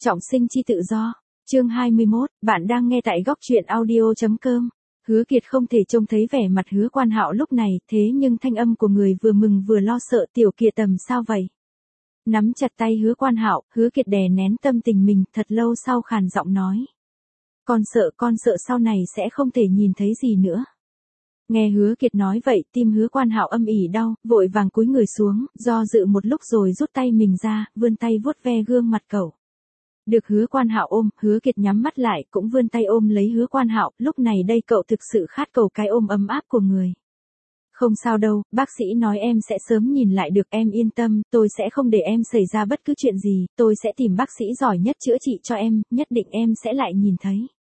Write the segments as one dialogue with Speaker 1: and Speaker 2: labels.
Speaker 1: Trọng sinh chi tự do. Chương 21, bạn đang nghe tại góc truyện audio.com. Hứa Kiệt không thể trông thấy vẻ mặt Hứa Quan Hạo lúc này, thế nhưng thanh âm của người vừa mừng vừa lo sợ, tiểu Kiệt tầm sao vậy? Nắm chặt tay Hứa Quan Hạo, Hứa Kiệt đè nén tâm tình mình, thật lâu sau khàn giọng nói. Con sợ sau này sẽ không thể nhìn thấy gì nữa. Nghe Hứa Kiệt nói vậy, tim Hứa Quan Hạo âm ỉ đau, vội vàng cúi người xuống, do dự một lúc rồi rút tay mình ra, vươn tay vuốt ve gương mặt cậu. Được Hứa Quan Hạo ôm, Hứa Kiệt nhắm mắt lại, cũng vươn tay ôm lấy Hứa Quan Hạo, lúc này đây cậu thực sự khát cầu cái ôm ấm áp của người. Không sao đâu, bác sĩ nói em sẽ sớm nhìn lại được, em yên tâm, tôi sẽ không để em xảy ra bất cứ chuyện gì, tôi sẽ tìm bác sĩ giỏi nhất chữa trị cho em, nhất định em sẽ lại nhìn thấy.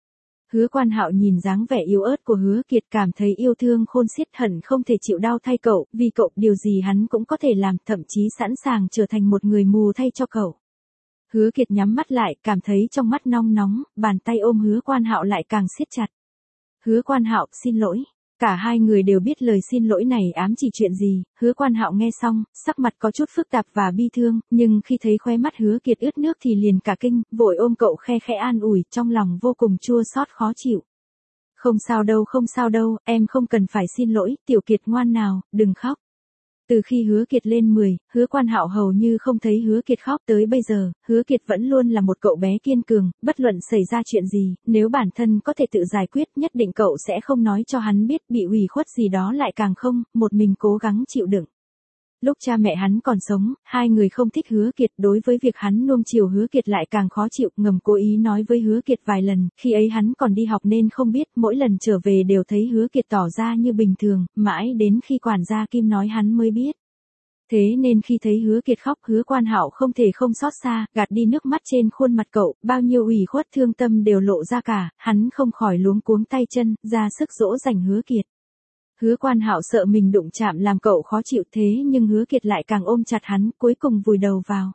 Speaker 1: Hứa Quan Hạo nhìn dáng vẻ yếu ớt của Hứa Kiệt cảm thấy yêu thương khôn xiết, hận không thể chịu đau thay cậu, vì cậu điều gì hắn cũng có thể làm, thậm chí sẵn sàng trở thành một người mù thay cho cậu. Hứa Kiệt nhắm mắt lại, cảm thấy trong mắt nong nóng, bàn tay ôm Hứa Quan Hạo lại càng siết chặt. Hứa Quan Hạo, xin lỗi. Cả hai người đều biết lời xin lỗi này ám chỉ chuyện gì, Hứa Quan Hạo nghe xong, sắc mặt có chút phức tạp và bi thương, nhưng khi thấy khóe mắt Hứa Kiệt ướt nước thì liền cả kinh, vội ôm cậu khe khẽ an ủi, trong lòng vô cùng chua xót khó chịu. Không sao đâu, em không cần phải xin lỗi, tiểu Kiệt ngoan nào, đừng khóc. Từ khi Hứa Kiệt lên 10, Hứa Quan Hạo hầu như không thấy Hứa Kiệt khóc, tới bây giờ, Hứa Kiệt vẫn luôn là một cậu bé kiên cường, bất luận xảy ra chuyện gì, nếu bản thân có thể tự giải quyết, nhất định cậu sẽ không nói cho hắn biết, bị ủy khuất gì đó lại càng không, một mình cố gắng chịu đựng. Lúc cha mẹ hắn còn sống, hai người không thích Hứa Kiệt, đối với việc hắn nuông chiều Hứa Kiệt lại càng khó chịu, ngầm cố ý nói với Hứa Kiệt vài lần, khi ấy hắn còn đi học nên không biết, mỗi lần trở về đều thấy Hứa Kiệt tỏ ra như bình thường, mãi đến khi quản gia Kim nói hắn mới biết. Thế nên khi thấy Hứa Kiệt khóc, Hứa Quan Hạo không thể không xót xa, gạt đi nước mắt trên khuôn mặt cậu, bao nhiêu ủy khuất thương tâm đều lộ ra cả, hắn không khỏi luống cuống tay chân, ra sức dỗ dành Hứa Kiệt. Hứa Quan Hạo sợ mình đụng chạm làm cậu khó chịu, thế nhưng Hứa Kiệt lại càng ôm chặt hắn, cuối cùng vùi đầu vào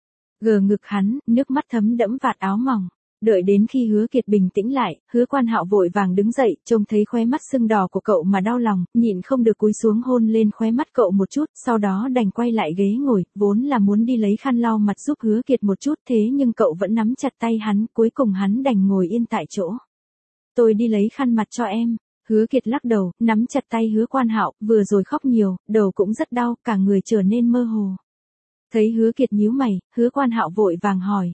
Speaker 1: gờ ngực hắn, nước mắt thấm đẫm vạt áo mỏng. Đợi đến khi Hứa Kiệt bình tĩnh lại, Hứa Quan Hạo vội vàng đứng dậy, trông thấy khóe mắt sưng đỏ của cậu mà đau lòng, nhịn không được cúi xuống hôn lên khóe mắt cậu một chút, sau đó đành quay lại ghế ngồi, vốn là muốn đi lấy khăn lau mặt giúp Hứa Kiệt một chút, thế nhưng cậu vẫn nắm chặt tay hắn, cuối cùng hắn đành ngồi yên tại chỗ. Tôi đi lấy khăn mặt cho em. Hứa Kiệt lắc đầu, nắm chặt tay Hứa Quan Hạo, vừa rồi khóc nhiều, đầu cũng rất đau, cả người trở nên mơ hồ. Thấy Hứa Kiệt nhíu mày, Hứa Quan Hạo vội vàng hỏi.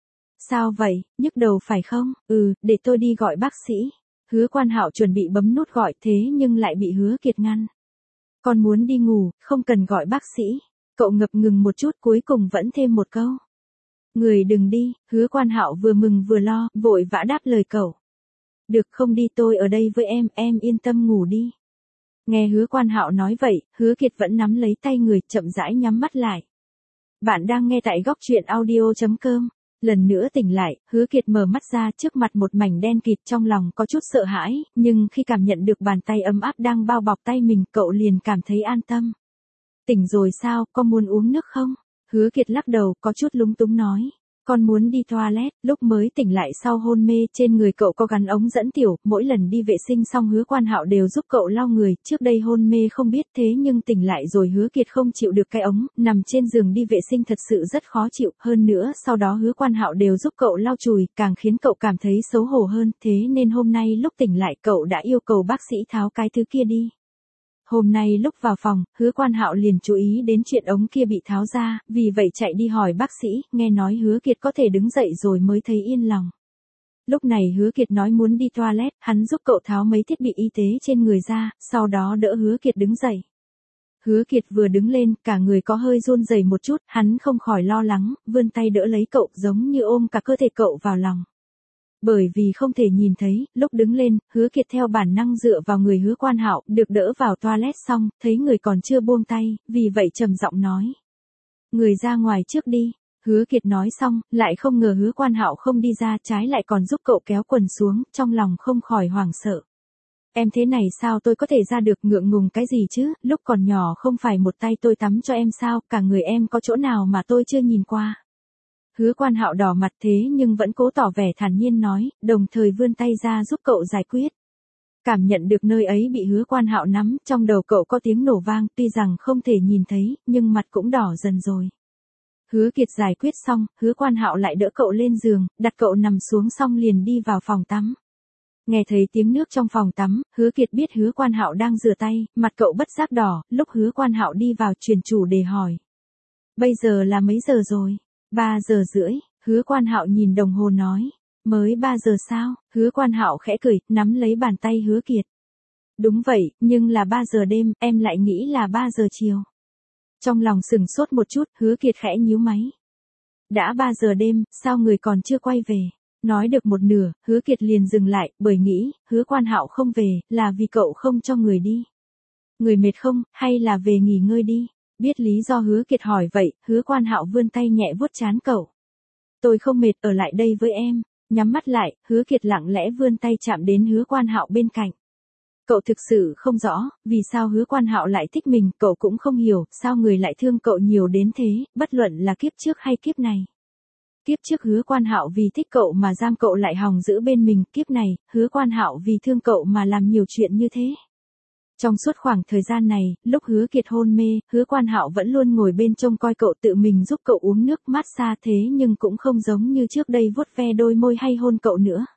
Speaker 1: Sao vậy, nhức đầu phải không? Để tôi đi gọi bác sĩ. Hứa Quan Hạo chuẩn bị bấm nút gọi, thế nhưng lại bị Hứa Kiệt ngăn. Con muốn đi ngủ, không cần gọi bác sĩ. Cậu ngập ngừng một chút, cuối cùng vẫn thêm một câu. Người đừng đi. Hứa Quan Hạo vừa mừng vừa lo, vội vã đáp lời cậu. Được, không đi, tôi ở đây với em yên tâm ngủ đi. Nghe Hứa Quan Hạo nói vậy, Hứa Kiệt vẫn nắm lấy tay người, chậm rãi nhắm mắt lại. Bạn đang nghe tại góc truyện audio.com. Lần nữa tỉnh lại, Hứa Kiệt mở mắt ra, trước mặt một mảnh đen kịt, trong lòng có chút sợ hãi, nhưng khi cảm nhận được bàn tay ấm áp đang bao bọc tay mình, cậu liền cảm thấy an tâm. Tỉnh rồi sao, có muốn uống nước không? Hứa Kiệt lắc đầu, có chút lúng túng nói. Con muốn đi toilet. Lúc mới tỉnh lại sau hôn mê, trên người cậu có gắn ống dẫn tiểu, mỗi lần đi vệ sinh xong Hứa Quan Hạo đều giúp cậu lau người, trước đây hôn mê không biết, thế nhưng tỉnh lại rồi Hứa Kiệt không chịu được cái ống, nằm trên giường đi vệ sinh thật sự rất khó chịu, hơn nữa sau đó Hứa Quan Hạo đều giúp cậu lau chùi, càng khiến cậu cảm thấy xấu hổ hơn, thế nên hôm nay lúc tỉnh lại cậu đã yêu cầu bác sĩ tháo cái thứ kia đi. Hôm nay lúc vào phòng, Hứa Quan Hạo liền chú ý đến chuyện ống kia bị tháo ra, vì vậy chạy đi hỏi bác sĩ, nghe nói Hứa Kiệt có thể đứng dậy rồi mới thấy yên lòng. Lúc này Hứa Kiệt nói muốn đi toilet, hắn giúp cậu tháo mấy thiết bị y tế trên người ra, sau đó đỡ Hứa Kiệt đứng dậy. Hứa Kiệt vừa đứng lên, cả người có hơi run rẩy một chút, hắn không khỏi lo lắng, vươn tay đỡ lấy cậu, giống như ôm cả cơ thể cậu vào lòng. Bởi vì không thể nhìn thấy, lúc đứng lên, Hứa Kiệt theo bản năng dựa vào người Hứa Quan Hạo, được đỡ vào toilet xong, thấy người còn chưa buông tay, vì vậy trầm giọng nói. Người ra ngoài trước đi. Hứa Kiệt nói xong, lại không ngờ Hứa Quan Hạo không đi ra, trái lại còn giúp cậu kéo quần xuống, trong lòng không khỏi hoảng sợ. Em thế này sao tôi có thể ra được, ngượng ngùng cái gì chứ, lúc còn nhỏ không phải một tay tôi tắm cho em sao, cả người em có chỗ nào mà tôi chưa nhìn qua. Hứa Quan Hạo đỏ mặt thế nhưng vẫn cố tỏ vẻ thản nhiên nói, đồng thời vươn tay ra giúp cậu giải quyết. Cảm nhận được nơi ấy bị Hứa Quan Hạo nắm, trong đầu cậu có tiếng nổ vang, tuy rằng không thể nhìn thấy, nhưng mặt cũng đỏ dần rồi. Hứa Kiệt giải quyết xong, Hứa Quan Hạo lại đỡ cậu lên giường, đặt cậu nằm xuống xong liền đi vào phòng tắm. Nghe thấy tiếng nước trong phòng tắm, Hứa Kiệt biết Hứa Quan Hạo đang rửa tay, mặt cậu bất giác đỏ, lúc Hứa Quan Hạo đi vào truyền chủ đề hỏi. Bây giờ là mấy giờ rồi? 3 giờ rưỡi, Hứa Quan Hạo nhìn đồng hồ nói. Mới 3 giờ sao? Hứa Quan Hạo khẽ cười, nắm lấy bàn tay Hứa Kiệt. Đúng vậy, nhưng là 3 giờ đêm, em lại nghĩ là 3 giờ chiều. Trong lòng sừng sốt một chút, Hứa Kiệt khẽ nhíu máy. Đã 3 giờ đêm, sao người còn chưa quay về? Nói được một nửa, Hứa Kiệt liền dừng lại, bởi nghĩ, Hứa Quan Hạo không về, là vì cậu không cho người đi. Người mệt không, hay là về nghỉ ngơi đi? Biết lý do Hứa Kiệt hỏi vậy, Hứa Quan Hạo vươn tay nhẹ vuốt trán cậu. Tôi không mệt, ở lại đây với em. Nhắm mắt lại, Hứa Kiệt lặng lẽ vươn tay chạm đến Hứa Quan Hạo bên cạnh. Cậu thực sự không rõ, vì sao Hứa Quan Hạo lại thích mình, cậu cũng không hiểu, sao người lại thương cậu nhiều đến thế, bất luận là kiếp trước hay kiếp này. Kiếp trước Hứa Quan Hạo vì thích cậu mà giam cậu lại hòng giữ bên mình, kiếp này, Hứa Quan Hạo vì thương cậu mà làm nhiều chuyện như thế. Trong suốt khoảng thời gian này, lúc Hứa Kiệt hôn mê, Hứa Quan Hạo vẫn luôn ngồi bên trông coi cậu tự mình giúp cậu uống nước massage thế nhưng cũng không giống như trước đây vuốt ve đôi môi hay hôn cậu nữa.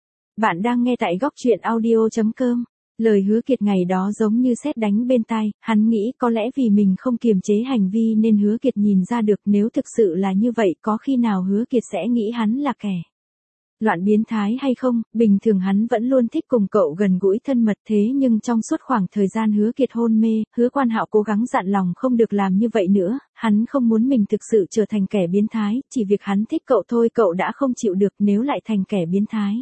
Speaker 1: Bạn đang nghe tại góc truyện audio.com. Lời Hứa Kiệt ngày đó giống như sét đánh bên tai, hắn nghĩ có lẽ vì mình không kiềm chế hành vi nên Hứa Kiệt nhìn ra được, nếu thực sự là như vậy có khi nào Hứa Kiệt sẽ nghĩ hắn là kẻ loạn biến thái hay không, bình thường hắn vẫn luôn thích cùng cậu gần gũi thân mật thế nhưng trong suốt khoảng thời gian Hứa Kiệt hôn mê, Hứa Quan Hạo cố gắng dặn lòng không được làm như vậy nữa, hắn không muốn mình thực sự trở thành kẻ biến thái, chỉ việc hắn thích cậu thôi cậu đã không chịu được nếu lại thành kẻ biến thái.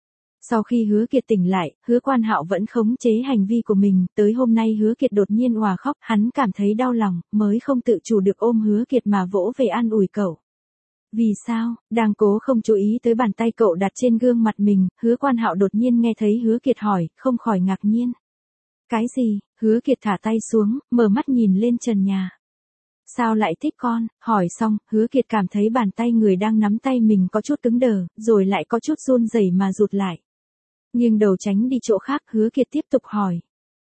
Speaker 1: Sau khi Hứa Kiệt tỉnh lại, Hứa Quan Hạo vẫn khống chế hành vi của mình, tới hôm nay Hứa Kiệt đột nhiên òa khóc, hắn cảm thấy đau lòng, mới không tự chủ được ôm Hứa Kiệt mà vỗ về an ủi cậu. Vì sao? Đang cố không chú ý tới bàn tay cậu đặt trên gương mặt mình, Hứa Quan Hạo đột nhiên nghe thấy Hứa Kiệt hỏi, không khỏi ngạc nhiên. Cái gì? Hứa Kiệt thả tay xuống, mở mắt nhìn lên trần nhà. Sao lại thích con? Hỏi xong, Hứa Kiệt cảm thấy bàn tay người đang nắm tay mình có chút cứng đờ, rồi lại có chút run rẩy mà rụt lại. Nhưng đầu tránh đi chỗ khác, Hứa Kiệt tiếp tục hỏi.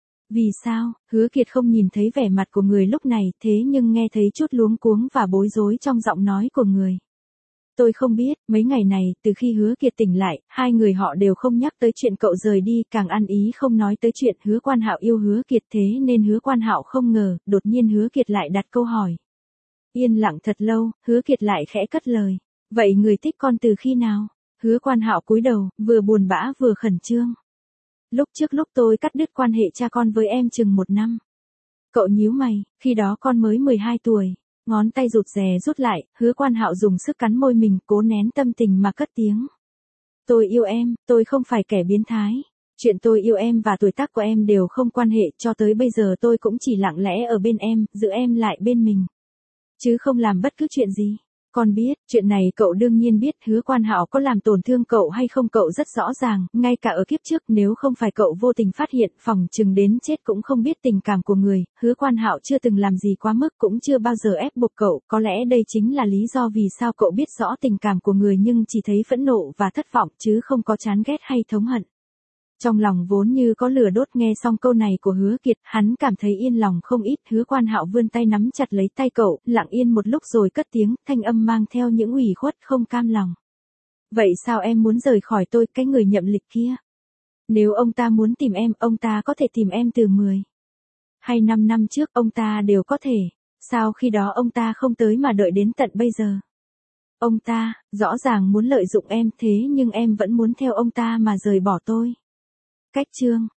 Speaker 1: Vì sao? Hứa Kiệt không nhìn thấy vẻ mặt của người lúc này, thế nhưng nghe thấy chút luống cuống và bối rối trong giọng nói của người. Tôi không biết, mấy ngày này, từ khi Hứa Kiệt tỉnh lại, hai người họ đều không nhắc tới chuyện cậu rời đi, càng ăn ý không nói tới chuyện Hứa Quan Hạo yêu Hứa Kiệt thế nên Hứa Quan Hạo không ngờ, đột nhiên Hứa Kiệt lại đặt câu hỏi. Yên lặng thật lâu, Hứa Kiệt lại khẽ cất lời. Vậy người thích con từ khi nào? Hứa Quan Hạo cúi đầu, vừa buồn bã vừa khẩn trương. Lúc trước lúc tôi cắt đứt quan hệ cha con với em chừng 1 năm. Cậu nhíu mày, khi đó con mới 12 tuổi. Ngón tay rụt rè rút lại, Hứa Quan Hạo dùng sức cắn môi mình, cố nén tâm tình mà cất tiếng. Tôi yêu em, tôi không phải kẻ biến thái. Chuyện tôi yêu em và tuổi tác của em đều không quan hệ, cho tới bây giờ tôi cũng chỉ lặng lẽ ở bên em, giữ em lại bên mình. Chứ không làm bất cứ chuyện gì. Con biết, chuyện này cậu đương nhiên biết, Hứa Quan Hạo có làm tổn thương cậu hay không cậu rất rõ ràng, ngay cả ở kiếp trước nếu không phải cậu vô tình phát hiện, phỏng chừng đến chết cũng không biết tình cảm của người, Hứa Quan Hạo chưa từng làm gì quá mức cũng chưa bao giờ ép buộc cậu, có lẽ đây chính là lý do vì sao cậu biết rõ tình cảm của người nhưng chỉ thấy phẫn nộ và thất vọng chứ không có chán ghét hay thống hận. Trong lòng vốn như có lửa đốt nghe xong câu này của Hứa Kiệt, hắn cảm thấy yên lòng không ít, Hứa Quan Hạo vươn tay nắm chặt lấy tay cậu, lặng yên một lúc rồi cất tiếng, thanh âm mang theo những ủy khuất không cam lòng. Vậy sao em muốn rời khỏi tôi, cái người nhậm lịch kia? Nếu ông ta muốn tìm em, ông ta có thể tìm em từ 10 hay 5 năm trước, ông ta đều có thể. Sao khi đó ông ta không tới mà đợi đến tận bây giờ? Ông ta, rõ ràng muốn lợi dụng em thế nhưng em vẫn muốn theo ông ta mà rời bỏ tôi. Cách chương